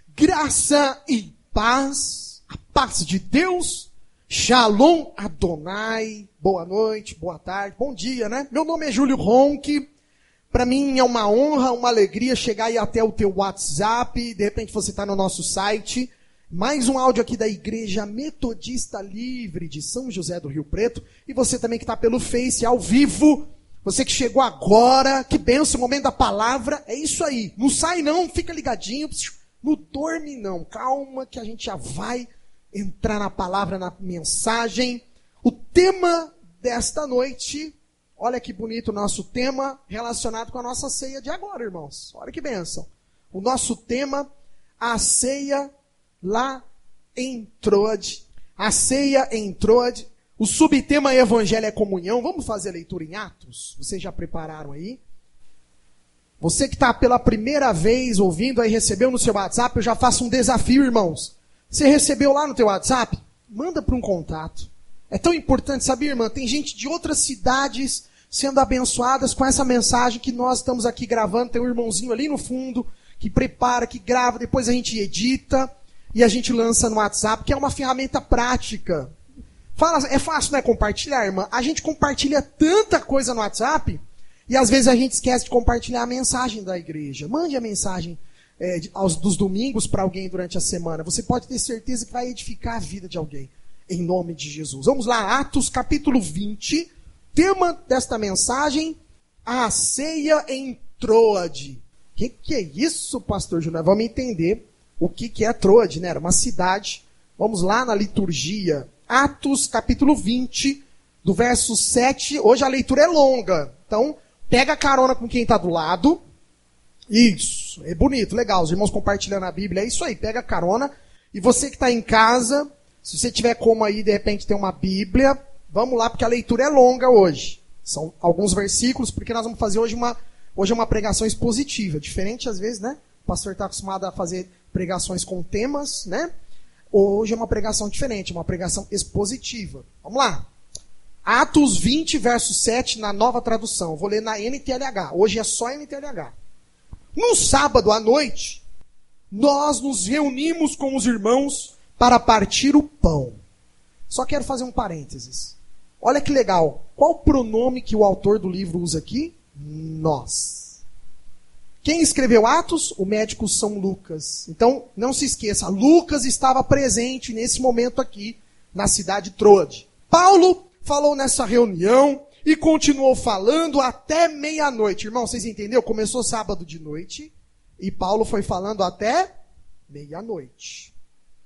Graça e paz, a paz de Deus, Shalom Adonai, boa noite, boa tarde, bom dia, né? Meu nome é Júlio Ronque, para mim é uma honra, uma alegria chegar aí até o teu WhatsApp, de repente você está no nosso site, mais um áudio aqui da Igreja Metodista Livre de São José do Rio Preto, e você também que está pelo Face, ao vivo, você que chegou agora, que benção, o momento da palavra, é isso aí, não sai não, fica ligadinho, não dorme não, calma que a gente já vai entrar na palavra, na mensagem. O tema desta noite, olha que bonito o nosso tema, relacionado com a nossa ceia de agora, irmãos. Olha que bênção. O nosso tema, a ceia lá em Troade. A ceia em Troade. O subtema Evangelho é Comunhão. Vamos fazer a leitura em Atos? Vocês já prepararam aí? Você que está pela primeira vez ouvindo aí, recebeu no seu WhatsApp, eu já faço um desafio, irmãos. Você recebeu lá no teu WhatsApp? Manda para um contato. É tão importante, sabe, irmã? Tem gente de outras cidades sendo abençoadas com essa mensagem que nós estamos aqui gravando. Tem um irmãozinho ali no fundo que prepara, que grava, depois a gente edita e a gente lança no WhatsApp, que é uma ferramenta prática. É fácil, né, compartilhar, irmã? A gente compartilha tanta coisa no WhatsApp e às vezes a gente esquece de compartilhar a mensagem da igreja. Mande a mensagem dos domingos para alguém durante a semana. Você pode ter certeza que vai edificar a vida de alguém. Em nome de Jesus. Vamos lá, Atos capítulo 20. Tema desta mensagem, a ceia em Troade. O que é isso, pastor Júnior? Vamos entender o que é Troade, né? Era uma cidade. Vamos lá na liturgia. Atos capítulo 20, do verso 7. Hoje a leitura é longa. Então, pega carona com quem está do lado. Isso, é bonito, legal. Os irmãos compartilhando a Bíblia, é isso aí. Pega carona. E você que está em casa, se você tiver como aí, de repente, ter uma Bíblia, vamos lá, porque a leitura é longa hoje. São alguns versículos, porque nós vamos fazer hoje é uma pregação expositiva. Diferente, às vezes, né? O pastor está acostumado a fazer pregações com temas, né? Hoje é uma pregação diferente, uma pregação expositiva. Vamos lá. Atos 20, verso 7, na nova tradução. Vou ler na NTLH. Hoje é só NTLH. No sábado à noite, nós nos reunimos com os irmãos para partir o pão. Só quero fazer um parênteses. Olha que legal. Qual o pronome que o autor do livro usa aqui? Nós. Quem escreveu Atos? O médico São Lucas. Então, não se esqueça, Lucas estava presente nesse momento aqui, na cidade de Troade. Paulo falou nessa reunião e continuou falando até meia-noite. Irmão, vocês entenderam? Começou sábado de noite e Paulo foi falando até meia-noite.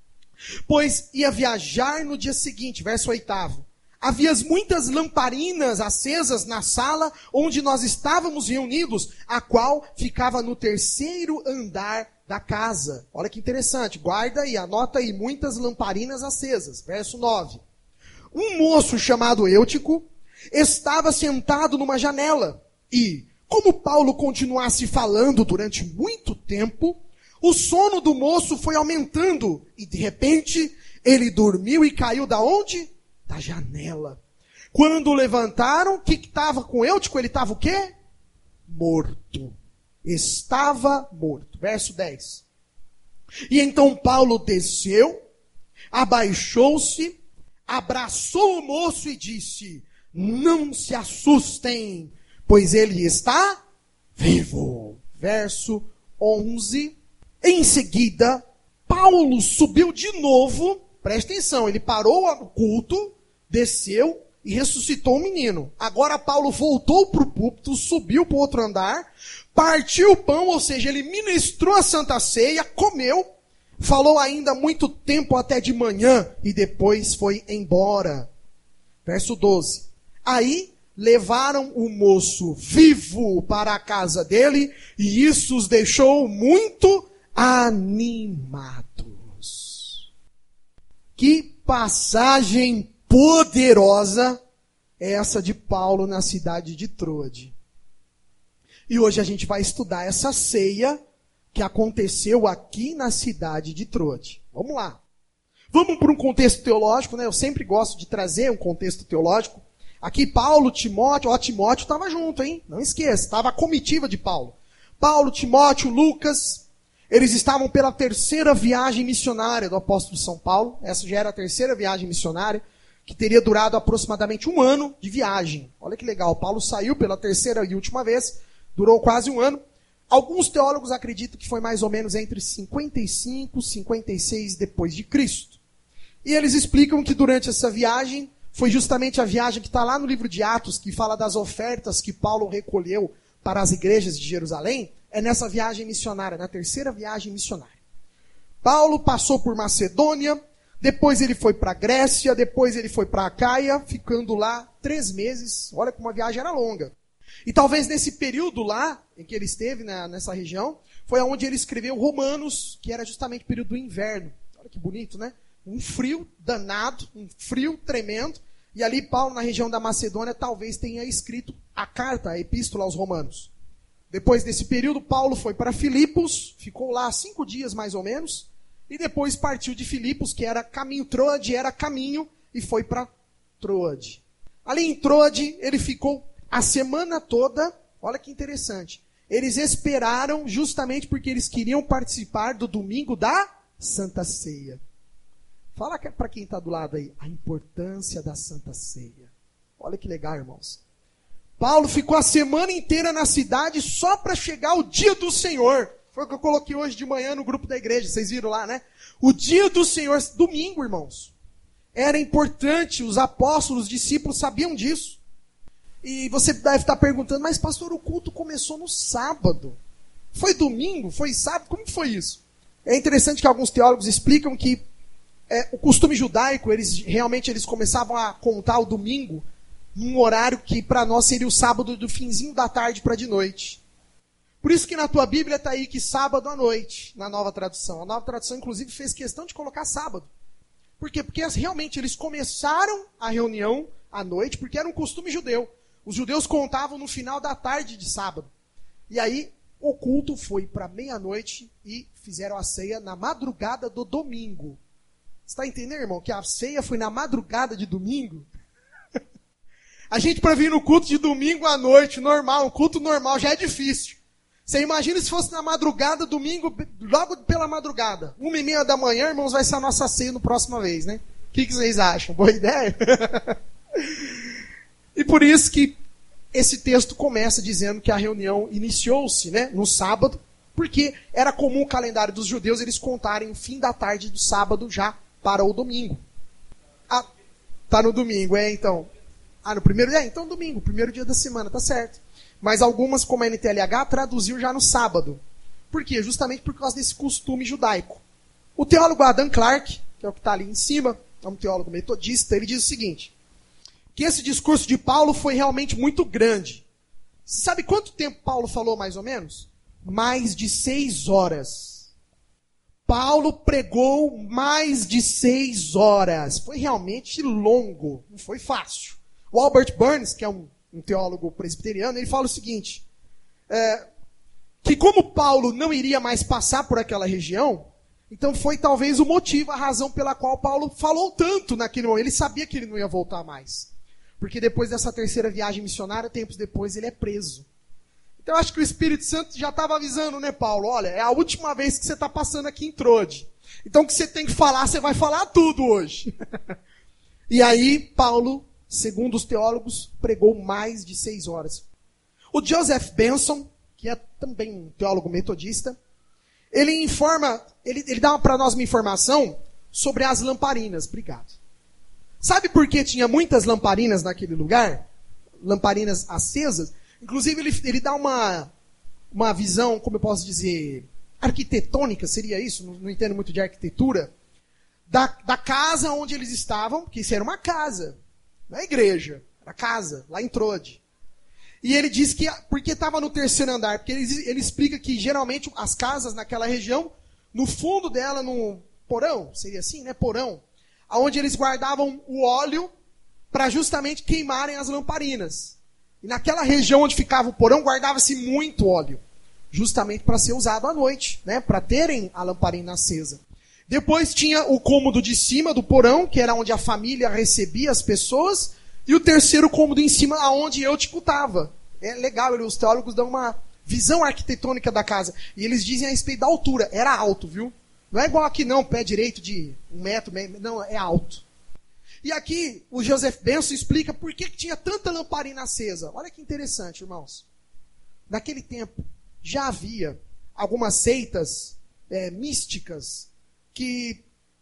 Pois ia viajar no dia seguinte, verso 8. Havia muitas lamparinas acesas na sala onde nós estávamos reunidos, a qual ficava no terceiro andar da casa. Olha que interessante, guarda aí, anota aí, muitas lamparinas acesas. Verso 9. Um moço chamado Eutico estava sentado numa janela e, como Paulo continuasse falando durante muito tempo, o sono do moço foi aumentando e, de repente, ele dormiu e caiu da onde? Da janela. Quando levantaram, o que estava com Eutico? Ele estava o quê? Morto. Estava morto. Verso 10. E então Paulo desceu, abaixou-se, abraçou o moço e disse: não se assustem, pois ele está vivo. Verso 11. Em seguida, Paulo subiu de novo, presta atenção, ele parou o culto, desceu e ressuscitou o menino. Agora Paulo voltou para o púlpito, subiu para o outro andar, partiu o pão, ou seja, ele ministrou a Santa Ceia, comeu, falou ainda muito tempo até de manhã e depois foi embora. Verso 12. Aí levaram o moço vivo para a casa dele e isso os deixou muito animados. Que passagem poderosa é essa de Paulo na cidade de Troade. E hoje a gente vai estudar essa ceia que aconteceu aqui na cidade de Troade. Vamos lá. Vamos para um contexto teológico, né? Eu sempre gosto de trazer um contexto teológico. Aqui Paulo, Timóteo, Timóteo estava junto, hein? Não esqueça, estava a comitiva de Paulo. Paulo, Timóteo, Lucas. Eles estavam pela terceira viagem missionária do apóstolo São Paulo. Essa já era a terceira viagem missionária, que teria durado aproximadamente 1 ano de viagem. Olha que legal, Paulo saiu pela terceira e última vez, durou quase 1 ano. Alguns teólogos acreditam que foi mais ou menos entre 55 e 56 depois de Cristo. E eles explicam que durante essa viagem, foi justamente a viagem que está lá no livro de Atos, que fala das ofertas que Paulo recolheu para as igrejas de Jerusalém, é nessa viagem missionária, na terceira viagem missionária. Paulo passou por Macedônia, depois ele foi para a Grécia, depois ele foi para a Acaia, ficando lá 3 meses. Olha como a viagem era longa. E talvez nesse período lá, em que ele esteve nessa região, foi onde ele escreveu Romanos, que era justamente o período do inverno. Olha que bonito, né? Um frio danado, um frio tremendo. E ali Paulo, na região da Macedônia, talvez tenha escrito a carta, a epístola aos Romanos. Depois desse período, Paulo foi para Filipos, ficou lá 5 dias mais ou menos, e depois partiu de Filipos, que era caminho, Troade era caminho, e foi para Troade. Ali em Troade, ele ficou a semana toda. Olha que interessante. Eles esperaram justamente porque eles queriam participar do domingo da Santa Ceia. Fala para quem está do lado aí, a importância da Santa Ceia. Olha que legal, irmãos. Paulo ficou a semana inteira na cidade só para chegar o dia do Senhor. Foi o que eu coloquei hoje de manhã no grupo da igreja, vocês viram lá, né? O dia do Senhor, domingo, irmãos. Era importante, os apóstolos, os discípulos sabiam disso. E você deve estar perguntando, mas pastor, o culto começou no sábado. Foi domingo? Foi sábado? Como foi isso? É interessante que alguns teólogos explicam que o costume judaico, eles começavam a contar o domingo num horário que para nós seria o sábado do finzinho da tarde para de noite. Por isso que na tua Bíblia está aí que sábado à noite, na nova tradução. A nova tradução, inclusive, fez questão de colocar sábado. Por quê? Porque realmente eles começaram a reunião à noite, porque era um costume judeu. Os judeus contavam no final da tarde de sábado. E aí o culto foi para meia-noite e fizeram a ceia na madrugada do domingo. Você está entendendo, irmão, que a ceia foi na madrugada de domingo? A gente, para vir no culto de domingo à noite, normal, um culto normal, já é difícil. Você imagina se fosse na madrugada, domingo, logo pela madrugada. 1h30 da manhã, irmãos, vai ser a nossa ceia no próxima vez, né? O que vocês acham? Boa ideia? E por isso que esse texto começa dizendo que a reunião iniciou-se, né, no sábado, porque era comum o calendário dos judeus eles contarem o fim da tarde do sábado já para o domingo. Ah, tá no domingo, então. No primeiro dia? Então domingo, primeiro dia da semana, tá certo. Mas algumas, como a NTLH, traduziu já no sábado. Por quê? Justamente por causa desse costume judaico. O teólogo Adam Clarke, que é o que está ali em cima, é um teólogo metodista, ele diz o seguinte, que esse discurso de Paulo foi realmente muito grande. Você sabe quanto tempo Paulo falou, mais ou menos? Mais de 6 horas. Paulo pregou mais de 6 horas. Foi realmente longo, não foi fácil. O Albert Burns, que é um teólogo presbiteriano, ele fala o seguinte, que como Paulo não iria mais passar por aquela região, então foi talvez o motivo, a razão pela qual Paulo falou tanto naquele momento. Ele sabia que ele não ia voltar mais. Porque depois dessa terceira viagem missionária, tempos depois, ele é preso. Então eu acho que o Espírito Santo já estava avisando, né, Paulo? Olha, é a última vez que você está passando aqui em Troade. Então o que você tem que falar, você vai falar tudo hoje. E aí, Paulo, segundo os teólogos, pregou mais de 6 horas. O Joseph Benson, que é também um teólogo metodista, ele dá para nós uma informação sobre as lamparinas. Obrigado. Sabe por que tinha muitas lamparinas naquele lugar? Lamparinas acesas? Inclusive, ele dá uma visão, como eu posso dizer, arquitetônica, seria isso? Não entendo muito de arquitetura. Da casa onde eles estavam, porque isso era uma casa. Não é igreja, era casa, lá em Troade. E ele diz que, porque estava no 3º andar, porque ele explica que geralmente as casas naquela região, no fundo dela, no porão, seria assim, né, porão, onde eles guardavam o óleo para justamente queimarem as lamparinas. E naquela região onde ficava o porão, guardava-se muito óleo, justamente para ser usado à noite, né, para terem a lamparina acesa. Depois tinha o cômodo de cima do porão, que era onde a família recebia as pessoas, e o terceiro cômodo em cima, aonde eu estava. É legal, os teólogos dão uma visão arquitetônica da casa. E eles dizem a respeito da altura. Era alto, viu? Não é igual aqui não, pé direito de 1 metro, não, é alto. E aqui o Joseph Benson explica por que tinha tanta lamparina acesa. Olha que interessante, irmãos. Naquele tempo já havia algumas seitas místicas que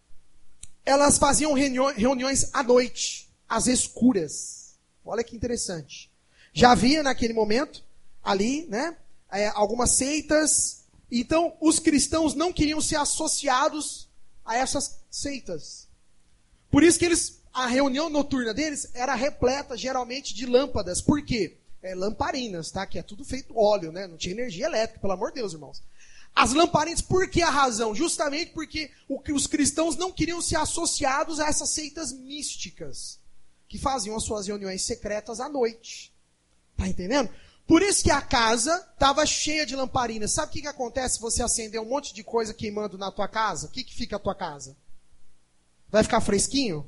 elas faziam reuniões à noite, às escuras. Olha que interessante. Já havia naquele momento ali, né, algumas seitas. Então os cristãos não queriam ser associados a essas seitas. Por isso que a reunião noturna deles era repleta geralmente de lâmpadas. Por quê? Lamparinas, tá? Que é tudo feito óleo, né? Não tinha energia elétrica, pelo amor de Deus, irmãos. As lamparinas, por que a razão? Justamente porque os cristãos não queriam ser associados a essas seitas místicas, que faziam as suas reuniões secretas à noite. Tá entendendo? Por isso que a casa estava cheia de lamparinas. Sabe o que acontece se você acender um monte de coisa queimando na tua casa? O que fica a tua casa? Vai ficar fresquinho?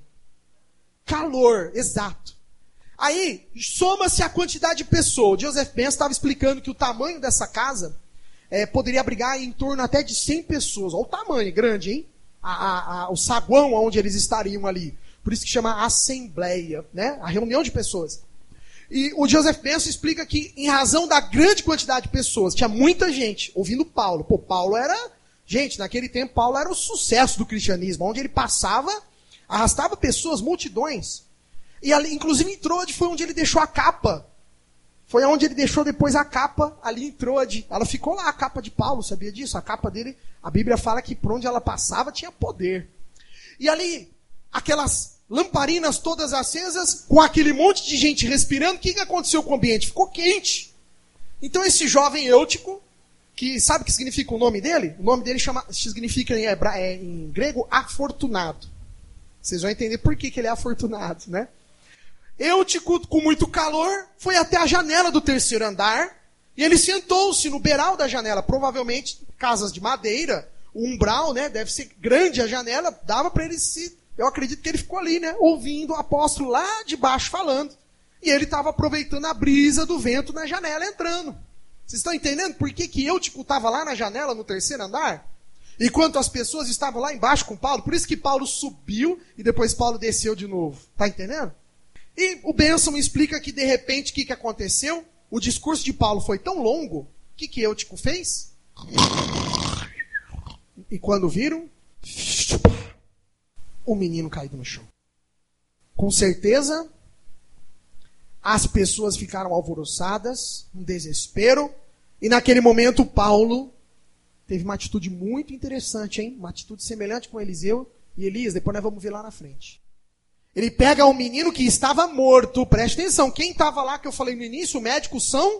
Calor, exato. Aí, soma-se a quantidade de pessoas. O Joseph Benson estava explicando que o tamanho dessa casa poderia abrigar em torno até de 100 pessoas. Olha o tamanho, grande, hein? O saguão onde eles estariam ali. Por isso que chama assembleia, né? A reunião de pessoas. E o Joseph Benson explica que, em razão da grande quantidade de pessoas, tinha muita gente ouvindo Paulo. Pô, Paulo era... Gente, naquele tempo, Paulo era o sucesso do cristianismo. Onde ele passava, arrastava pessoas, multidões. E ali, inclusive em Troade foi onde ele deixou a capa. Foi onde ele deixou depois a capa ali em Troade. Ela ficou lá, a capa de Paulo, sabia disso? A capa dele, a Bíblia fala que por onde ela passava tinha poder. E ali, aquelas lamparinas todas acesas, com aquele monte de gente respirando, o que aconteceu com o ambiente? Ficou quente. Então esse jovem Eutico, que sabe o que significa o nome dele? O nome dele significa em grego afortunado. Vocês vão entender por que ele é afortunado, né? Eutico, com muito calor, foi até a janela do 3º andar e ele sentou-se no beiral da janela. Provavelmente, casas de madeira, o umbral, né, deve ser grande a janela, dava para ele se... Eu acredito que ele ficou ali, né, ouvindo o apóstolo lá de baixo falando. E ele estava aproveitando a brisa do vento na janela entrando. Vocês estão entendendo por que Eutico estava lá na janela no 3º andar? Enquanto as pessoas estavam lá embaixo com Paulo. Por isso que Paulo subiu e depois Paulo desceu de novo. Está entendendo? E o Benson me explica que, de repente, o que aconteceu? O discurso de Paulo foi tão longo, o que Eutico fez? E quando viram, o menino caído no chão. Com certeza, as pessoas ficaram alvoroçadas, um desespero, e naquele momento Paulo teve uma atitude muito interessante, hein? Uma atitude semelhante com Eliseu e Elias, depois nós vamos ver lá na frente. Ele pega o menino que estava morto. Preste atenção, quem estava lá que eu falei no início, médicos São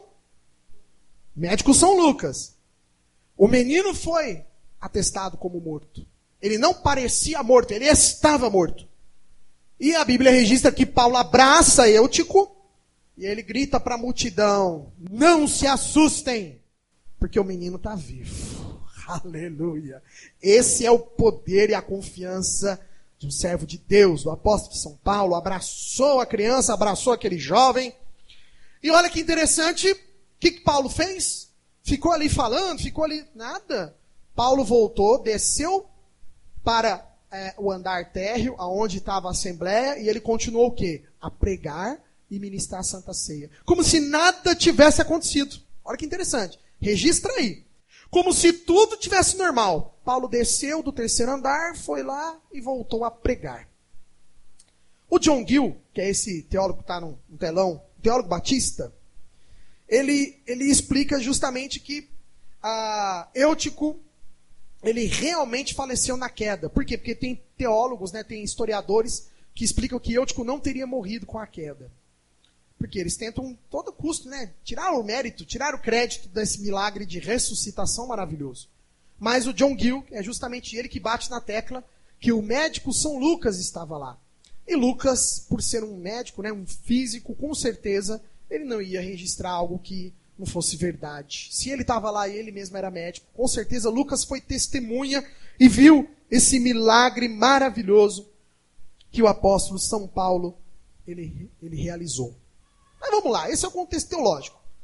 Lucas. O menino foi atestado como morto. Ele não parecia morto, ele estava morto. E a Bíblia registra que Paulo abraça Eutico e ele grita para a multidão: não se assustem, porque o menino está vivo. Aleluia. Esse é o poder e a confiança de um servo de Deus, do apóstolo de São Paulo. Abraçou a criança, abraçou aquele jovem. E olha que interessante, o que Paulo fez? Ficou ali falando, ficou ali, nada. Paulo voltou, desceu para o andar térreo, aonde estava a assembleia, e ele continuou o quê? A pregar e ministrar a Santa Ceia. Como se nada tivesse acontecido. Olha que interessante. Registra aí. Como se tudo tivesse normal. Paulo desceu do 3º andar, foi lá e voltou a pregar. O John Gill, que é esse teólogo que está no telão, teólogo batista, ele explica justamente que Eutico, ele realmente faleceu na queda. Por quê? Porque tem teólogos, né, tem historiadores que explicam que Eutico não teria morrido com a queda. Porque eles tentam, a todo custo, né, tirar o mérito, tirar o crédito desse milagre de ressuscitação maravilhoso. Mas o John Gill, é justamente ele que bate na tecla que o médico São Lucas estava lá. E Lucas, por ser um médico, né, um físico, com certeza, ele não ia registrar algo que não fosse verdade. Se ele estava lá e ele mesmo era médico, com certeza Lucas foi testemunha e viu esse milagre maravilhoso que o apóstolo São Paulo ele realizou. Mas vamos lá, esse é o contexto teológico.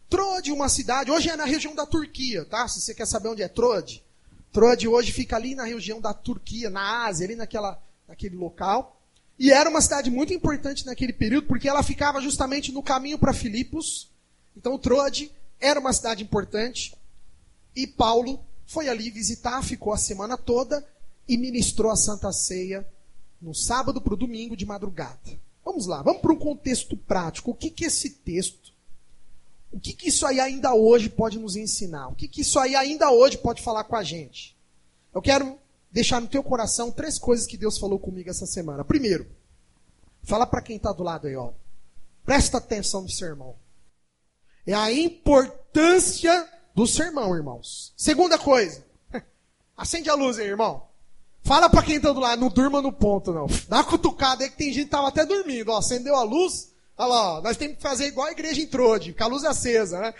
Troade, uma cidade, hoje é na região da Turquia, tá? Se você quer saber onde é Troade. Troade hoje fica ali na região da Turquia, na Ásia, ali naquele local. E era uma cidade muito importante naquele período, porque ela ficava justamente no caminho para Filipos. Então Troade era uma cidade importante. E Paulo foi ali visitar, ficou a semana toda e ministrou a Santa Ceia no sábado para o domingo de madrugada. Vamos lá, vamos para um contexto prático. O que é esse texto? O que isso aí ainda hoje pode nos ensinar? O que isso aí ainda hoje pode falar com a gente? Eu quero deixar no teu coração 3 coisas que Deus falou comigo essa semana. Primeiro, fala para quem está do lado aí, ó. Presta atenção no sermão. É a importância do sermão, irmãos. Segunda coisa, acende a luz aí, irmão. Fala para quem está do lado, não durma no ponto, não. Dá uma cutucada aí que tem gente que estava até dormindo. Ó, acendeu a luz. Olha lá, ó, nós temos que fazer igual a igreja em Troade, com a luz acesa, né?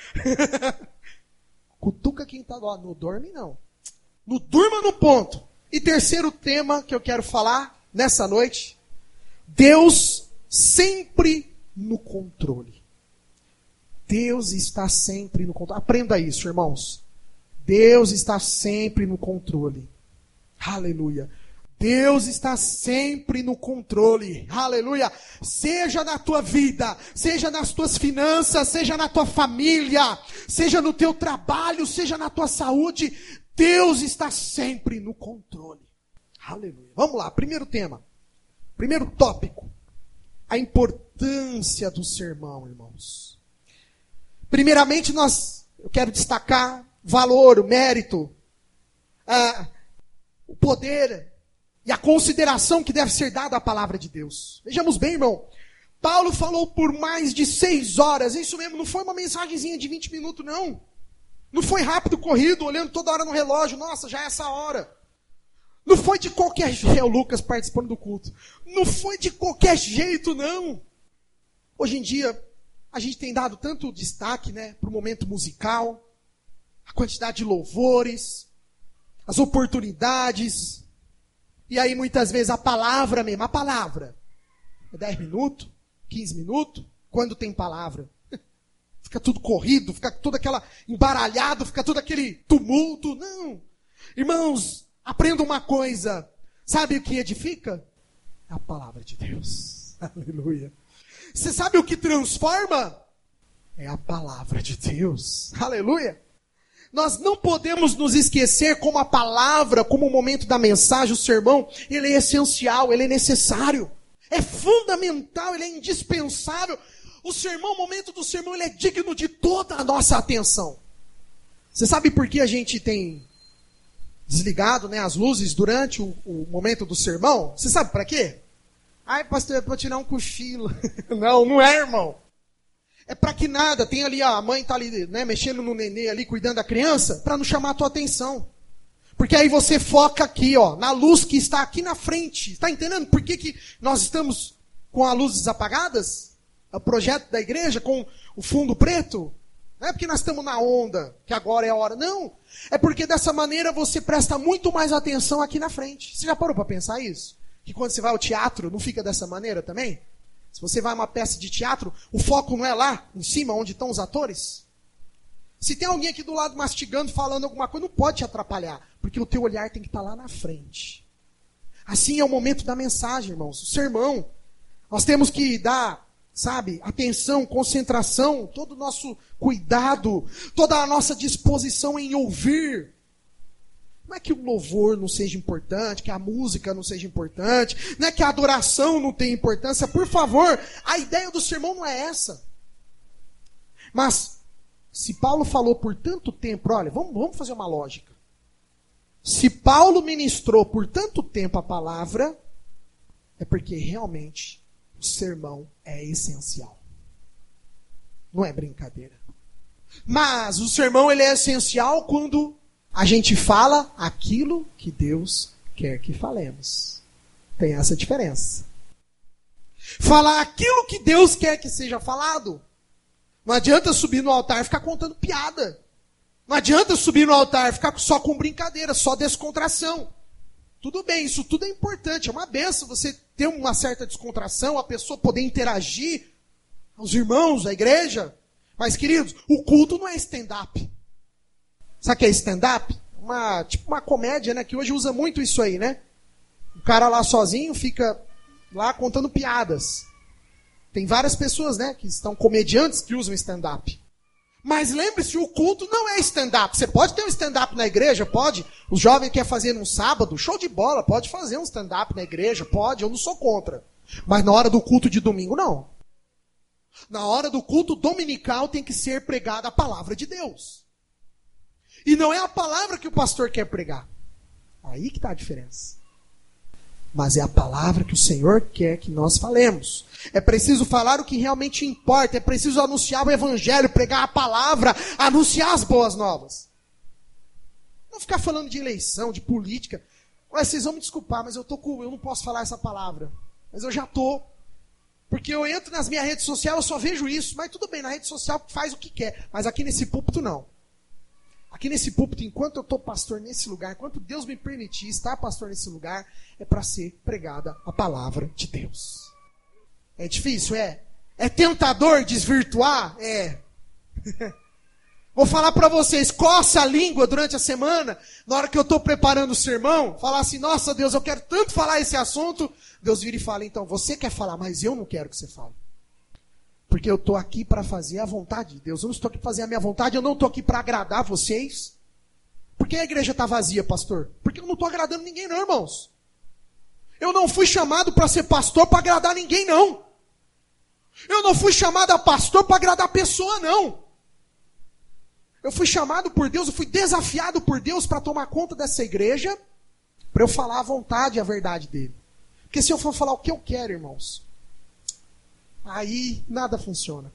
Cutuca quem está do lado. Não dorme, não. Não durma no ponto. E terceiro tema que eu quero falar nessa noite. Deus sempre no controle. Deus está sempre no controle. Aprenda isso, irmãos. Deus está sempre no controle. Aleluia. Deus está sempre no controle. Aleluia. Seja na tua vida, seja nas tuas finanças, seja na tua família, seja no teu trabalho, seja na tua saúde. Deus está sempre no controle. Aleluia. Vamos lá, primeiro tema. Primeiro tópico. A importância do sermão, irmãos. Primeiramente, eu quero destacar o valor, o mérito, o poder e a consideração que deve ser dada à palavra de Deus. Vejamos bem, irmão. Paulo falou por mais de 6 horas. Isso mesmo, não foi uma mensagenzinha de 20 minutos, não. Não foi rápido, corrido, olhando toda hora no relógio. Nossa, já é essa hora. Não foi de qualquer jeito. É o Lucas participando do culto. Não foi de qualquer jeito, não. Hoje em dia, a gente tem dado tanto destaque, né, para o momento musical, a quantidade de louvores, as oportunidades. E aí, muitas vezes, a palavra mesmo, a palavra. É 10 minutos, 15 minutos, quando tem palavra. Fica tudo corrido, fica tudo aquela embaralhado, fica tudo aquele tumulto. Não. Irmãos, aprenda uma coisa. Sabe o que edifica? É a palavra de Deus. Aleluia. Você sabe o que transforma? É a palavra de Deus. Aleluia. Nós não podemos nos esquecer como a palavra, como o momento da mensagem, o sermão, ele é essencial, ele é necessário. É fundamental, ele é indispensável. O sermão, o momento do sermão, ele é digno de toda a nossa atenção. Você sabe por que a gente tem desligado, né, as luzes durante o momento do sermão? Você sabe para quê? Ai, pastor, é para tirar um cochilo. Não é, irmão. É para que nada, tem ali, a mãe está ali, né, mexendo no nenê ali, cuidando da criança, para não chamar a tua atenção. Porque aí você foca aqui, ó, na luz que está aqui na frente. Está entendendo por que nós estamos com as luzes apagadas? O projeto da igreja com o fundo preto? Não é porque nós estamos na onda, que agora é a hora. Não. É porque dessa maneira você presta muito mais atenção aqui na frente. Você já parou para pensar isso? Que quando você vai ao teatro, não fica dessa maneira também? Se você vai a uma peça de teatro, o foco não é lá, em cima, onde estão os atores? Se tem alguém aqui do lado mastigando, falando alguma coisa, não pode te atrapalhar. Porque o teu olhar tem que estar lá na frente. Assim é o momento da mensagem, irmãos. O sermão. Nós temos que dar, sabe, atenção, concentração, todo o nosso cuidado, toda a nossa disposição em ouvir. Não é que o louvor não seja importante, que a música não seja importante, não é que a adoração não tenha importância. Por favor, a ideia do sermão não é essa. Mas, se Paulo falou por tanto tempo, olha, vamos fazer uma lógica. Se Paulo ministrou por tanto tempo a palavra, é porque realmente o sermão é essencial. Não é brincadeira. Mas o sermão ele é essencial quando a gente fala aquilo que Deus quer que falemos. Tem essa diferença. Falar aquilo que Deus quer que seja falado. Não adianta subir no altar e ficar contando piada. Não adianta subir no altar e ficar só com brincadeira, só descontração. Tudo bem, isso tudo é importante. É uma benção você ter uma certa descontração, a pessoa poder interagir, os irmãos, a igreja. Mas, queridos, o culto não é stand-up. Sabe o que é stand-up? Tipo uma comédia, né? Que hoje usa muito isso aí, né? O cara lá sozinho fica lá contando piadas. Tem várias pessoas, né? Que estão comediantes que usam stand-up. Mas lembre-se, o culto não é stand-up. Você pode ter um stand-up na igreja? Pode. Os jovens querem fazer num sábado, show de bola. Pode fazer um stand-up na igreja? Pode, eu não sou contra. Mas na hora do culto de domingo, não. Na hora do culto dominical tem que ser pregada a palavra de Deus. E não é a palavra que o pastor quer pregar. Aí que está a diferença. Mas é a palavra que o Senhor quer que nós falemos. É preciso falar o que realmente importa. É preciso anunciar o evangelho, pregar a palavra, anunciar as boas novas. Não ficar falando de eleição, de política. Olha, vocês vão me desculpar, mas eu não posso falar essa palavra. Mas eu já estou. Porque eu entro nas minhas redes sociais, eu só vejo isso. Mas tudo bem, na rede social faz o que quer. Mas aqui nesse púlpito não. Aqui nesse púlpito, enquanto eu estou pastor nesse lugar, enquanto Deus me permitir estar pastor nesse lugar, é para ser pregada a palavra de Deus. É difícil? É. É tentador desvirtuar? É. Vou falar para vocês, coça a língua durante a semana, na hora que eu estou preparando o sermão, falar assim, nossa Deus, eu quero tanto falar esse assunto. Deus vira e fala, então, você quer falar, mas eu não quero que você fale. Porque eu estou aqui para fazer a vontade de Deus. Eu não estou aqui para fazer a minha vontade, eu não estou aqui para agradar vocês. Por que a igreja está vazia, pastor? Porque eu não estou agradando ninguém não, irmãos. Eu não fui chamado para ser pastor para agradar ninguém, não. Eu não fui chamado a pastor para agradar a pessoa, não. Eu fui chamado por Deus, eu fui desafiado por Deus para tomar conta dessa igreja, para eu falar a vontade e a verdade dele. Porque se eu for falar o que eu quero, irmãos, aí nada funciona.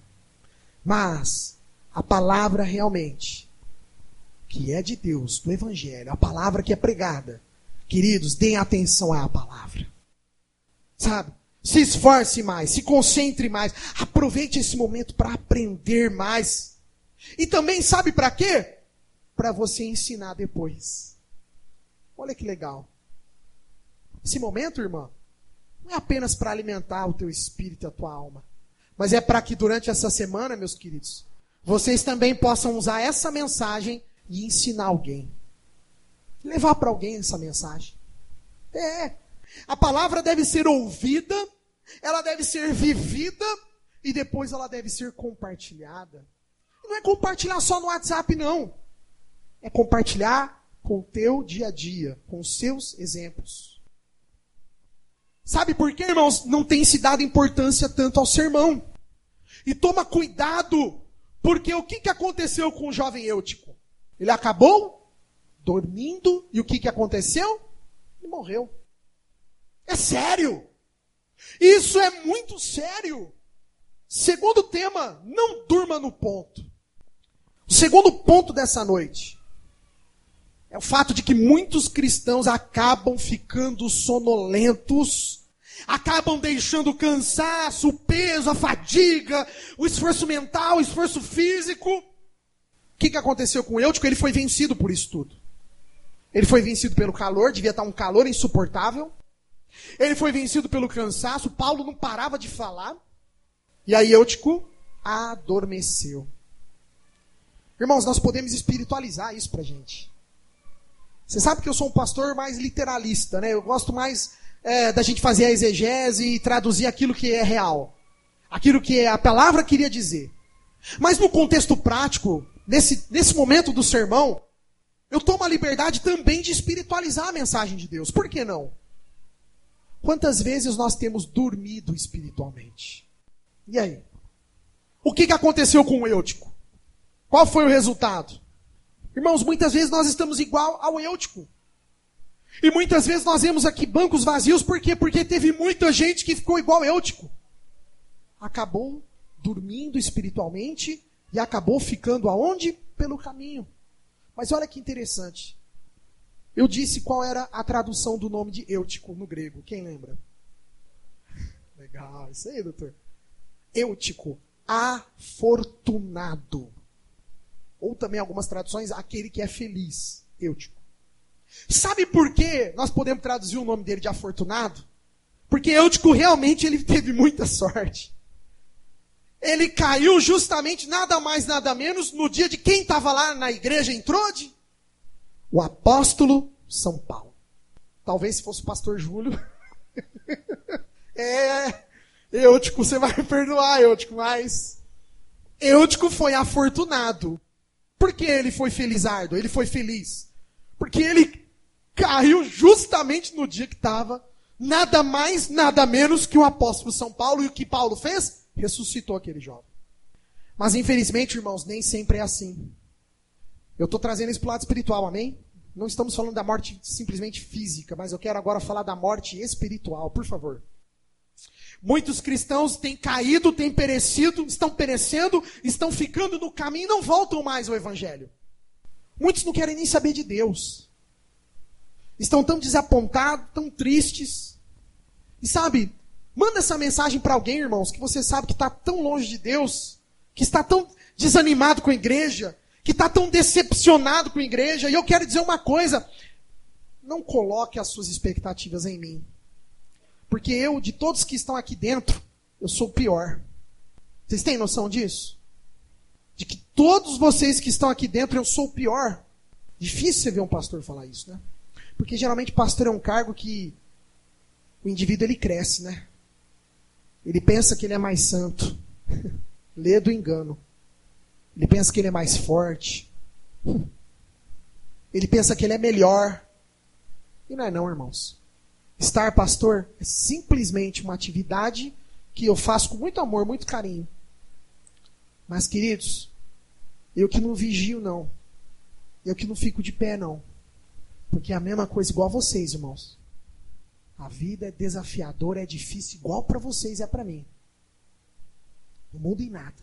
Mas a palavra realmente, que é de Deus, do Evangelho, a palavra que é pregada, queridos, deem atenção à palavra. Sabe? Se esforce mais, se concentre mais, aproveite esse momento para aprender mais. E também sabe para quê? Para você ensinar depois. Olha que legal. Esse momento, irmã, não é apenas para alimentar o teu espírito e a tua alma, mas é para que durante essa semana, meus queridos, vocês também possam usar essa mensagem e ensinar alguém. Levar para alguém essa mensagem. A palavra deve ser ouvida, ela deve ser vivida e depois ela deve ser compartilhada. Não é compartilhar só no WhatsApp, não. É compartilhar com o teu dia a dia, com os seus exemplos. Sabe por quê, irmãos? Não tem se dado importância tanto ao sermão. E toma cuidado, porque o que aconteceu com o jovem Eutico? Ele acabou dormindo e o que aconteceu? Ele morreu. É sério. Isso é muito sério. Segundo tema, não durma no ponto. O segundo ponto dessa noite é o fato de que muitos cristãos acabam ficando sonolentos, acabam deixando o cansaço, o peso, a fadiga, o esforço mental, o esforço físico. O que aconteceu com Eutico? Ele foi vencido por isso tudo. Ele foi vencido pelo calor, devia estar um calor insuportável. Ele foi vencido pelo cansaço, Paulo não parava de falar. E aí Eutico adormeceu. Irmãos, nós podemos espiritualizar isso pra gente. Você sabe que eu sou um pastor mais literalista, né? Eu gosto mais da gente fazer a exegese e traduzir aquilo que é real. Aquilo que a palavra queria dizer. Mas no contexto prático, nesse momento do sermão, eu tomo a liberdade também de espiritualizar a mensagem de Deus. Por que não? Quantas vezes nós temos dormido espiritualmente? E aí? O que aconteceu com o Eutico? Qual foi o resultado? Irmãos, muitas vezes nós estamos igual ao Eutico. E muitas vezes nós vemos aqui bancos vazios, por quê? Porque teve muita gente que ficou igual ao Eutico. Acabou dormindo espiritualmente e acabou ficando aonde? Pelo caminho. Mas olha que interessante. Eu disse qual era a tradução do nome de Eutico no grego. Quem lembra? Legal, isso aí, doutor. Eutico, afortunado. Ou também algumas traduções, aquele que é feliz. Eutico. Sabe por que nós podemos traduzir o nome dele de afortunado? Porque Eutico realmente ele teve muita sorte. Ele caiu justamente, nada mais, nada menos, no dia de quem estava lá na igreja em Trode? O apóstolo São Paulo. Talvez se fosse o pastor Júlio. Eutico, você vai me perdoar, Eutico, mas Eutico foi afortunado. Por que ele foi felizardo? Ele foi feliz. Porque ele caiu justamente no dia que estava nada mais, nada menos que o apóstolo São Paulo. E o que Paulo fez? Ressuscitou aquele jovem. Mas infelizmente, irmãos, nem sempre é assim. Eu estou trazendo isso para o lado espiritual, amém? Não estamos falando da morte simplesmente física, mas eu quero agora falar da morte espiritual, por favor. Muitos cristãos têm caído, têm perecido, estão perecendo, estão ficando no caminho e não voltam mais ao evangelho. Muitos não querem nem saber de Deus. Estão tão desapontados, tão tristes. E sabe, manda essa mensagem para alguém, irmãos, que você sabe que está tão longe de Deus, que está tão desanimado com a igreja, que está tão decepcionado com a igreja. E eu quero dizer uma coisa, não coloque as suas expectativas em mim. Porque eu, de todos que estão aqui dentro, eu sou o pior. Vocês têm noção disso? De que todos vocês que estão aqui dentro, eu sou o pior. Difícil você ver um pastor falar isso, né? Porque geralmente pastor é um cargo que o indivíduo ele cresce, né? Ele pensa que ele é mais santo. Lê do engano. Ele pensa que ele é mais forte. Ele pensa que ele é melhor. E não é não, irmãos. Estar pastor é simplesmente uma atividade que eu faço com muito amor, muito carinho. Mas, queridos, eu que não vigio, não. Eu que não fico de pé, não. Porque é a mesma coisa igual a vocês, irmãos. A vida é desafiadora, é difícil, igual para vocês é para mim. Não muda em nada.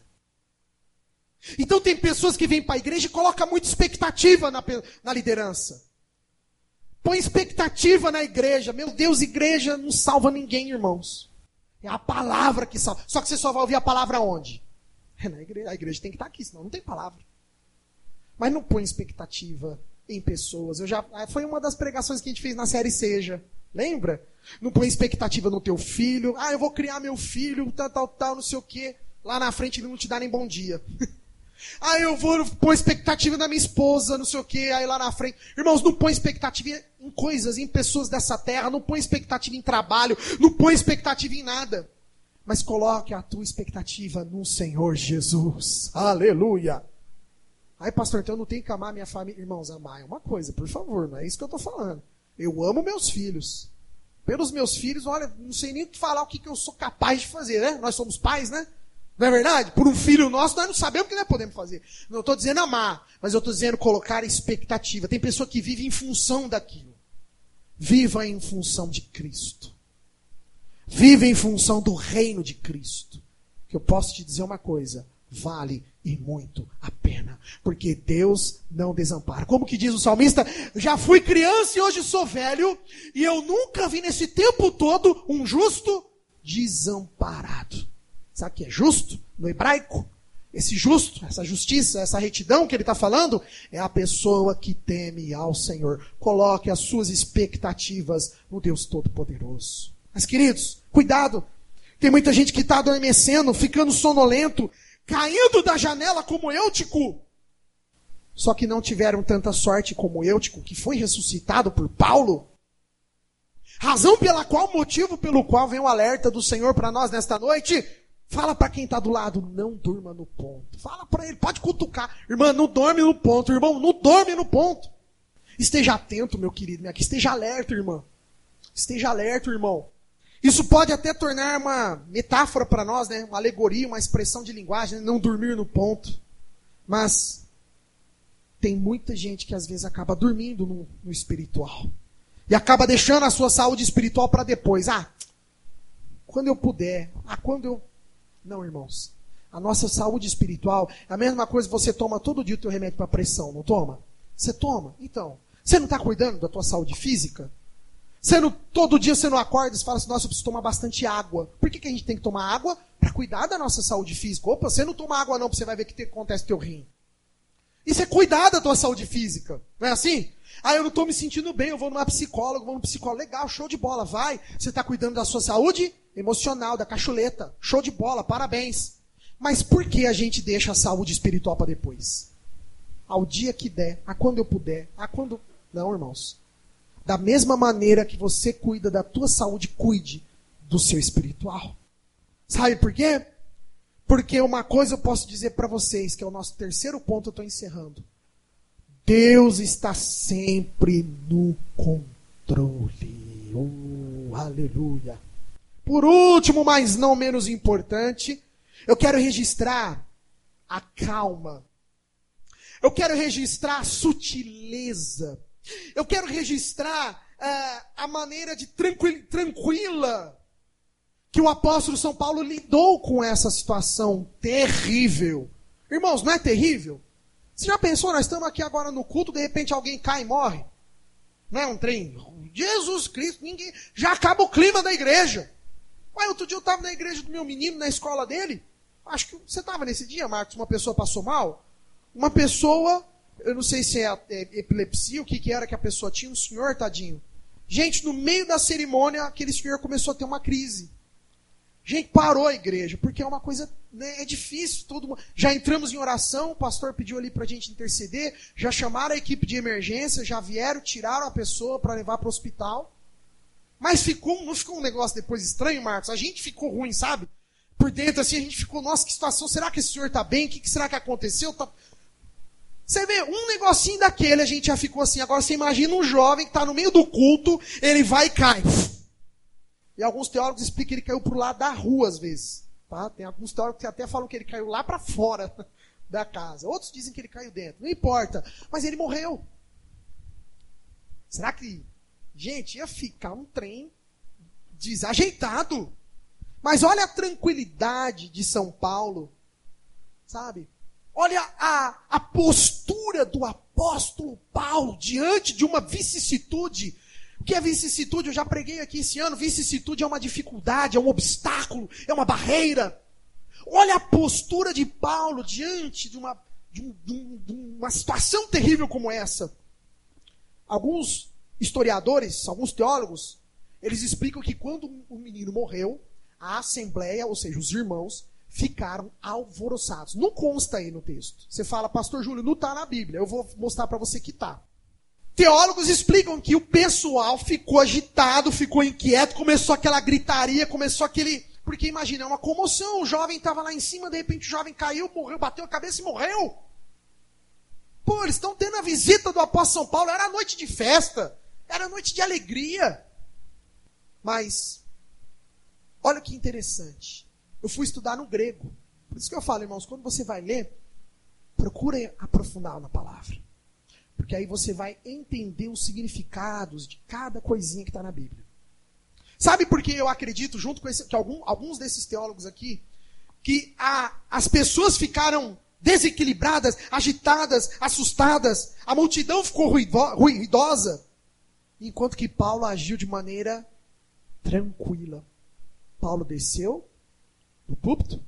Então tem pessoas que vêm para a igreja e colocam muita expectativa na liderança. Põe expectativa na igreja. Meu Deus, igreja não salva ninguém, irmãos. É a palavra que salva. Só que você só vai ouvir a palavra onde? Na igreja. A igreja tem que estar aqui, senão não tem palavra. Mas não põe expectativa em pessoas. Foi uma das pregações que a gente fez na série Seja. Lembra? Não põe expectativa no teu filho. Eu vou criar meu filho, tal, não sei o quê. Lá na frente ele não te dá nem bom dia. Eu vou pôr expectativa na minha esposa, não sei o quê, aí lá na frente. Irmãos, não põe expectativa em coisas, em pessoas dessa terra, não põe expectativa em trabalho, não põe expectativa em nada. Mas coloque a tua expectativa no Senhor Jesus. Aleluia! Aí, pastor, então eu não tenho que amar minha família. Irmãos, amar é uma coisa, por favor, não é isso que eu estou falando. Eu amo meus filhos. Pelos meus filhos, olha, não sei nem falar o que eu sou capaz de fazer, né? Nós somos pais, né? Não é verdade? Por um filho nosso, nós não sabemos o que nós podemos fazer. Não estou dizendo amar, mas eu estou dizendo colocar expectativa. Tem pessoa que vive em função daquilo. Viva em função de Cristo. Viva em função do reino de Cristo. Que eu posso te dizer uma coisa, vale e muito a pena. Porque Deus não desampara. Como que diz o salmista? Já fui criança e hoje sou velho, e eu nunca vi nesse tempo todo um justo desamparado. Sabe o que é justo no hebraico? Esse justo, essa justiça, essa retidão que ele está falando, é a pessoa que teme ao Senhor. Coloque as suas expectativas no Deus Todo-Poderoso. Mas, queridos, cuidado. Tem muita gente que está adormecendo, ficando sonolento, caindo da janela como Eutico. Só que não tiveram tanta sorte como Eutico, que foi ressuscitado por Paulo. Razão pela qual, motivo pelo qual vem o alerta do Senhor para nós nesta noite. Fala para quem está do lado, não durma no ponto. Fala para ele, pode cutucar. Irmã, não dorme no ponto. Irmão, não dorme no ponto. Esteja atento, meu querido, minha aqui. Esteja alerta, irmã. Esteja alerta, irmão. Isso pode até tornar uma metáfora para nós, né? Uma alegoria, uma expressão de linguagem, né? Não dormir no ponto. Mas tem muita gente que às vezes acaba dormindo no espiritual. E acaba deixando a sua saúde espiritual para depois. Quando eu puder. Quando eu... Não, irmãos. A nossa saúde espiritual é a mesma coisa que você toma todo dia o teu remédio para pressão, não toma? Você toma? Então, você não está cuidando da tua saúde física? Todo dia você não acorda e fala assim, nossa, eu preciso tomar bastante água. Por que a gente tem que tomar água? Para cuidar da nossa saúde física. Opa, você não toma água não, porque você vai ver o que acontece no teu rim. Isso é cuidar da tua saúde física. Não é assim? Eu não estou me sentindo bem, eu vou numa psicóloga, vou num psicólogo. Legal, show de bola, vai. Você está cuidando da sua saúde emocional, da cachuleta. Show de bola, parabéns. Mas por que a gente deixa a saúde espiritual para depois? Ao dia que der, a quando eu puder, a quando... Não, irmãos. Da mesma maneira que você cuida da tua saúde, cuide do seu espiritual. Sabe por quê? Porque uma coisa eu posso dizer para vocês, que é o nosso terceiro ponto, eu estou encerrando. Deus está sempre no controle. Oh, aleluia. Por último, mas não menos importante, eu quero registrar a calma. Eu quero registrar a sutileza. Eu quero registrar a maneira de tranquila que o apóstolo São Paulo lidou com essa situação terrível. Irmãos, não é terrível? Você já pensou, nós estamos aqui agora no culto, de repente alguém cai e morre? Não é um trem? Jesus Cristo, ninguém... Já acaba o clima da igreja. Ué, outro dia eu estava na igreja do meu menino, na escola dele. Acho que você estava nesse dia, Marcos, uma pessoa passou mal. Uma pessoa, eu não sei se é epilepsia, o que era que a pessoa tinha, um senhor, tadinho. Gente, no meio da cerimônia, aquele senhor começou a ter uma crise. Gente, parou a igreja, porque é uma coisa, né, é difícil. Já entramos em oração, o pastor pediu ali pra gente interceder, já chamaram a equipe de emergência, já vieram, tiraram a pessoa para levar para o hospital. Mas não ficou um negócio depois estranho, Marcos? A gente ficou ruim, sabe? Por dentro, assim, a gente ficou, nossa, que situação, será que esse senhor tá bem? O que será que aconteceu? Você vê, um negocinho daquele, a gente já ficou assim. Agora você imagina um jovem que está no meio do culto, ele vai e cai. E alguns teólogos explicam que ele caiu pro lado da rua, às vezes. Tá? Tem alguns teólogos que até falam que ele caiu lá para fora da casa. Outros dizem que ele caiu dentro. Não importa. Mas ele morreu. Será que... Gente, ia ficar um trem desajeitado. Mas olha a tranquilidade de São Paulo. Sabe? Olha a postura do apóstolo Paulo diante de uma vicissitude. O que é vicissitude? Eu já preguei aqui esse ano. Vicissitude é uma dificuldade, é um obstáculo, é uma barreira. Olha a postura de Paulo diante de uma situação terrível como essa. Alguns historiadores, alguns teólogos, eles explicam que quando o menino morreu, a assembleia, ou seja, os irmãos, ficaram alvoroçados. Não consta aí no texto. Você fala, pastor Júlio, não está na Bíblia. Eu vou mostrar para você que está. Teólogos explicam que o pessoal ficou agitado, ficou inquieto, começou aquela gritaria, começou aquele... Porque imagina, é uma comoção. O jovem estava lá em cima, de repente o jovem caiu, morreu, bateu a cabeça e morreu. Pô, eles estão tendo a visita do apóstolo São Paulo. Era noite de festa, era noite de alegria. Mas, olha que interessante. Eu fui estudar no grego. Por isso que eu falo, irmãos, quando você vai ler, procure aprofundar na palavra. Porque aí você vai entender os significados de cada coisinha que está na Bíblia. Sabe por que eu acredito, junto com alguns desses teólogos aqui, que as pessoas ficaram desequilibradas, agitadas, assustadas, a multidão ficou ruidosa, enquanto que Paulo agiu de maneira tranquila. Paulo desceu do púlpito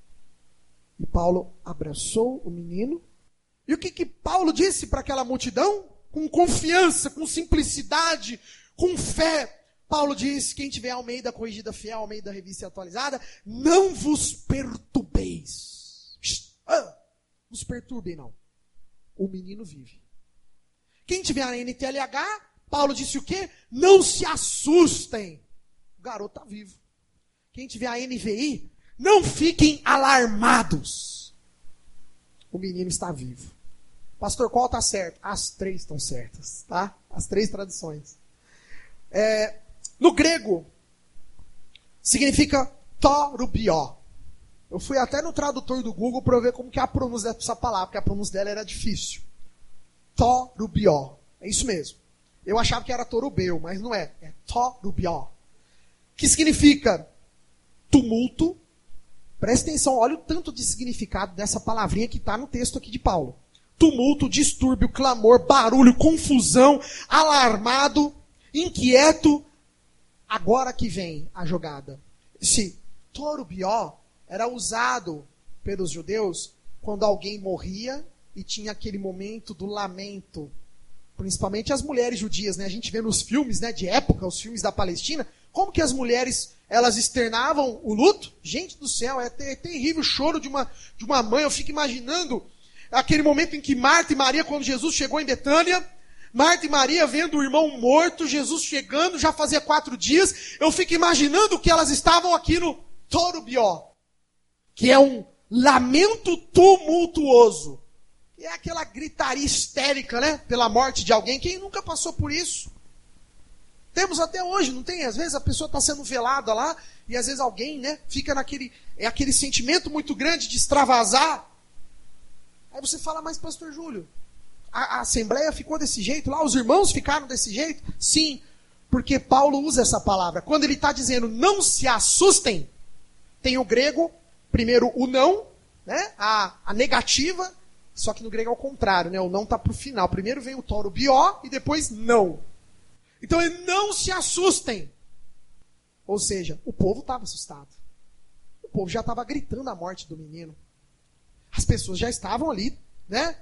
e Paulo abraçou o menino. E o que Paulo disse para aquela multidão? Com confiança, com simplicidade, com fé. Paulo disse, quem tiver Almeida Corrigida Fiel, Almeida Revista Atualizada, não vos perturbeis. Nos perturbem, não. O menino vive. Quem tiver a NTLH, Paulo disse o quê? Não se assustem. O garoto está vivo. Quem tiver a NVI, não fiquem alarmados. O menino está vivo. Pastor, qual está certo? As três estão certas, tá? As três traduções. No grego, significa torubió. Eu fui até no tradutor do Google para ver como que é a pronúncia dessa palavra, porque a pronúncia dela era difícil. Torubió. É isso mesmo. Eu achava que era torubeu, mas não é. É torubió. Que significa tumulto. Presta atenção, olha o tanto de significado dessa palavrinha que está no texto aqui de Paulo. Tumulto, distúrbio, clamor, barulho, confusão, alarmado, inquieto. Agora que vem a jogada. Esse torubió era usado pelos judeus quando alguém morria e tinha aquele momento do lamento. Principalmente as mulheres judias, né? A gente vê nos filmes, né, de época, os filmes da Palestina, Como que as mulheres, elas externavam o luto? Gente do céu, é terrível o choro de uma mãe. Eu fico imaginando aquele momento em que Marta e Maria, quando Jesus chegou em Betânia, Marta e Maria vendo o irmão morto, Jesus chegando, já fazia 4 dias. Eu fico imaginando que elas estavam aqui no Torubió, que é um lamento tumultuoso. É aquela gritaria histérica, né? Pela morte de alguém. Quem nunca passou por isso? Temos até hoje, não tem? Às vezes a pessoa está sendo velada lá, e às vezes alguém, né, fica aquele sentimento muito grande de extravasar. Aí você fala, mas pastor Júlio, a assembleia ficou desse jeito lá? Os irmãos ficaram desse jeito? Sim, porque Paulo usa essa palavra. Quando ele está dizendo, não se assustem, tem o grego, primeiro o não, né, a negativa, só que no grego é o contrário, né? O não está para o final. Primeiro vem o Torubió e depois não. Então, não se assustem. Ou seja, o povo estava assustado. O povo já estava gritando a morte do menino. As pessoas já estavam ali, né?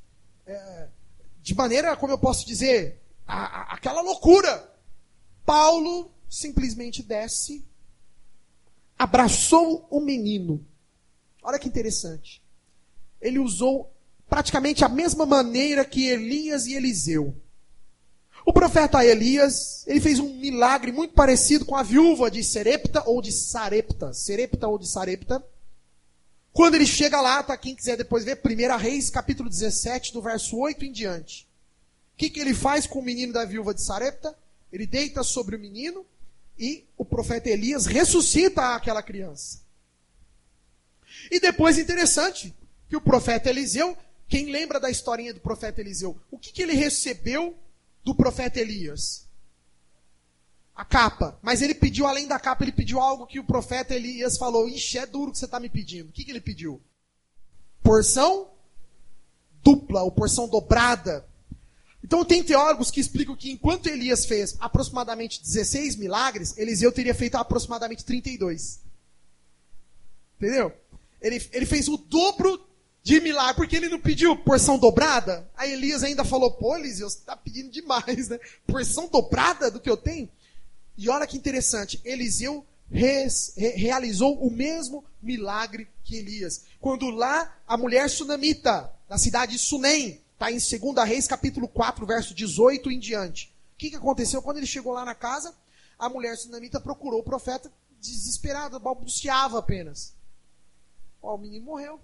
De maneira, como eu posso dizer, aquela loucura. Paulo simplesmente desce, abraçou o menino. Olha que interessante. Ele usou praticamente a mesma maneira que Elias e Eliseu. O profeta Elias, ele fez um milagre muito parecido com a viúva de Serepta ou de Sarepta. Serepta ou de Sarepta. Quando ele chega lá, tá, quem quiser depois ver, 1 Reis, capítulo 17, do verso 8 em diante. O que ele faz com o menino da viúva de Sarepta? Ele deita sobre o menino e o profeta Elias ressuscita aquela criança. E depois, interessante, que o profeta Eliseu, quem lembra da historinha do profeta Eliseu? O que ele recebeu do profeta Elias? A capa. Mas ele pediu, além da capa, ele pediu algo que o profeta Elias falou, ixi, é duro que você está me pedindo. O que ele pediu? Porção dupla, ou porção dobrada. Então tem teólogos que explicam que enquanto Elias fez aproximadamente 16 milagres, Eliseu teria feito aproximadamente 32. Entendeu? Ele fez o dobro de milagre, porque ele não pediu porção dobrada. Aí Elias ainda falou, pô, Eliseu, você está pedindo demais, né? Porção dobrada do que eu tenho? E olha que interessante, Eliseu realizou o mesmo milagre que Elias. Quando lá a mulher sunamita, na cidade de Sunem, está em 2 Reis, capítulo 4, verso 18 em diante. O que aconteceu? Quando ele chegou lá na casa, a mulher sunamita procurou o profeta desesperada, balbuciava apenas. Ó, o menino morreu.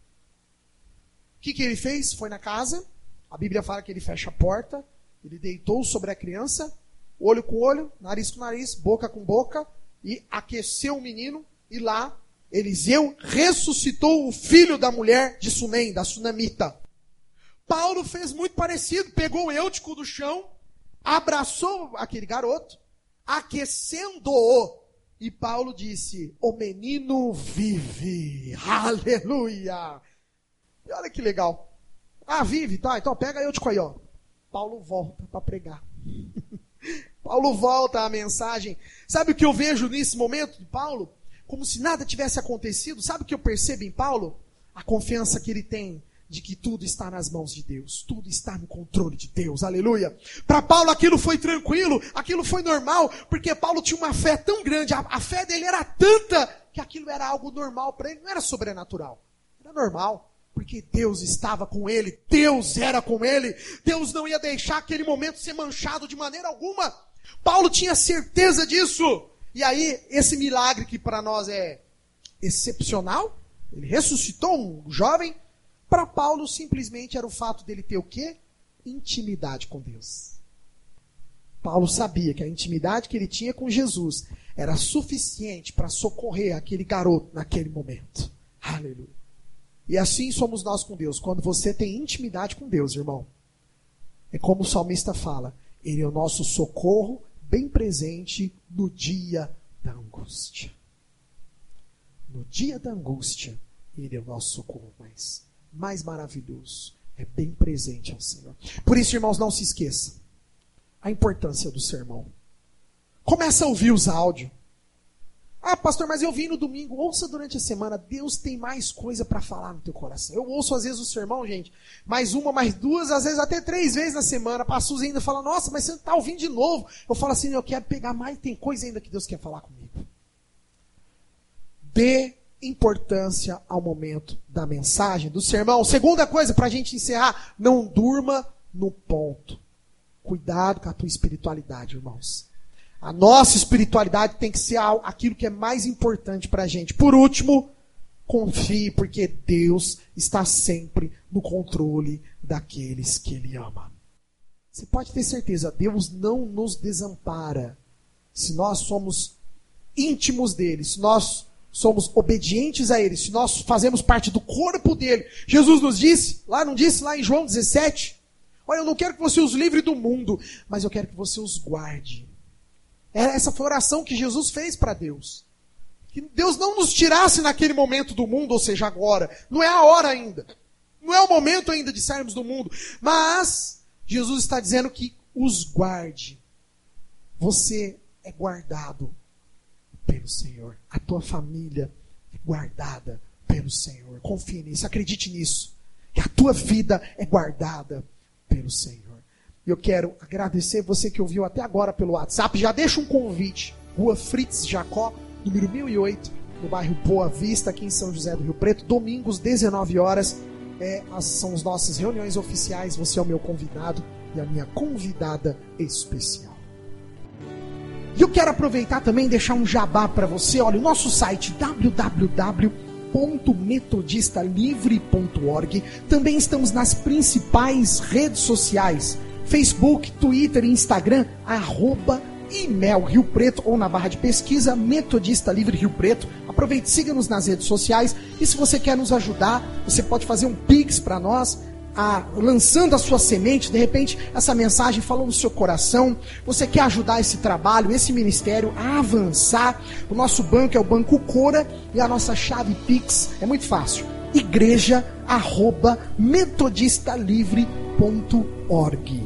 O que ele fez? Foi na casa, a Bíblia fala que ele fecha a porta, ele deitou sobre a criança, olho com olho, nariz com nariz, boca com boca, e aqueceu o menino, e lá Eliseu ressuscitou o filho da mulher de Sunem, da sunamita. Paulo fez muito parecido, pegou o Eutico do chão, abraçou aquele garoto, aquecendo-o, e Paulo disse, o menino vive, aleluia! E olha que legal. Ah, vive, tá, então pega Eutico aí, ó. Paulo volta para pregar. Paulo volta à mensagem. Sabe o que eu vejo nesse momento de Paulo? Como se nada tivesse acontecido. Sabe o que eu percebo em Paulo? A confiança que ele tem de que tudo está nas mãos de Deus. Tudo está no controle de Deus. Aleluia. Para Paulo aquilo foi tranquilo, aquilo foi normal, porque Paulo tinha uma fé tão grande, a fé dele era tanta, que aquilo era algo normal para ele, não era sobrenatural. Era normal. Porque Deus estava com ele, Deus era com ele, Deus não ia deixar aquele momento ser manchado de maneira alguma. Paulo tinha certeza disso. E aí, esse milagre que para nós é excepcional, ele ressuscitou um jovem, para Paulo simplesmente era o fato dele ter o quê? Intimidade com Deus. Paulo sabia que a intimidade que ele tinha com Jesus era suficiente para socorrer aquele garoto naquele momento. Aleluia. E assim somos nós com Deus. Quando você tem intimidade com Deus, irmão, é como o salmista fala, ele é o nosso socorro bem presente no dia da angústia. No dia da angústia, ele é o nosso socorro mais maravilhoso. É bem presente ao Senhor. Por isso, irmãos, não se esqueçam a importância do sermão. Começa a ouvir os áudios. Ah, pastor, mas eu vim no domingo. Ouça durante a semana. Deus tem mais coisa para falar no teu coração. Eu ouço às vezes o sermão, gente, mais uma, mais duas, às vezes até 3 vezes na semana. A Suzy ainda fala, nossa, mas você está ouvindo de novo. Eu falo assim, eu quero pegar mais, tem coisa ainda que Deus quer falar comigo. Dê importância ao momento da mensagem, do sermão. Segunda coisa, para a gente encerrar, não durma no ponto. Cuidado com a tua espiritualidade, irmãos. A nossa espiritualidade tem que ser aquilo que é mais importante para a gente. Por último, confie, porque Deus está sempre no controle daqueles que Ele ama. Você pode ter certeza, Deus não nos desampara. Se nós somos íntimos dEle, se nós somos obedientes a Ele, se nós fazemos parte do corpo dEle. Jesus nos disse, não disse lá em João 17? Olha, eu não quero que você os livre do mundo, mas eu quero que você os guarde. Essa foi a oração que Jesus fez para Deus. Que Deus não nos tirasse naquele momento do mundo, ou seja, agora. Não é a hora ainda. Não é o momento ainda de sairmos do mundo. Mas Jesus está dizendo que os guarde. Você é guardado pelo Senhor. A tua família é guardada pelo Senhor. Confie nisso, acredite nisso. Que a tua vida é guardada pelo Senhor. Eu quero agradecer você que ouviu até agora pelo WhatsApp. Já deixa um convite. Rua Fritz Jacó, número 1008, no bairro Boa Vista, aqui em São José do Rio Preto. Domingos, 19 horas. São as nossas reuniões oficiais. Você é o meu convidado e a minha convidada especial. E eu quero aproveitar também e deixar um jabá para você. Olha, o nosso site www.metodistalivre.org. Também estamos nas principais redes sociais. Facebook, Twitter e Instagram, @IMEL Rio Preto, ou na barra de pesquisa, Metodista Livre Rio Preto. Aproveite, siga-nos nas redes sociais. E se você quer nos ajudar, você pode fazer um Pix para nós, lançando a sua semente. De repente, essa mensagem falou no seu coração. Você quer ajudar esse trabalho, esse ministério a avançar. O nosso banco é o Banco Cora e a nossa chave Pix é muito fácil. igreja@metodistalivre.org.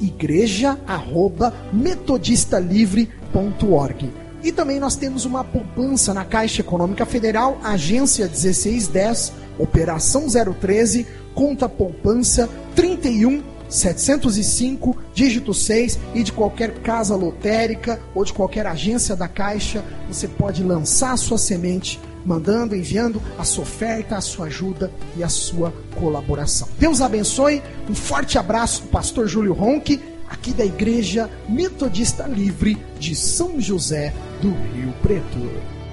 igreja@metodistalivre.org. E também nós temos uma poupança na Caixa Econômica Federal, agência 1610, operação 013, conta poupança 31.705, dígito 6, e de qualquer casa lotérica ou de qualquer agência da Caixa, você pode lançar a sua semente, enviando a sua oferta, a sua ajuda e a sua colaboração. Deus abençoe, um forte abraço do pastor Júlio Ronchi, aqui da Igreja Metodista Livre de São José do Rio Preto.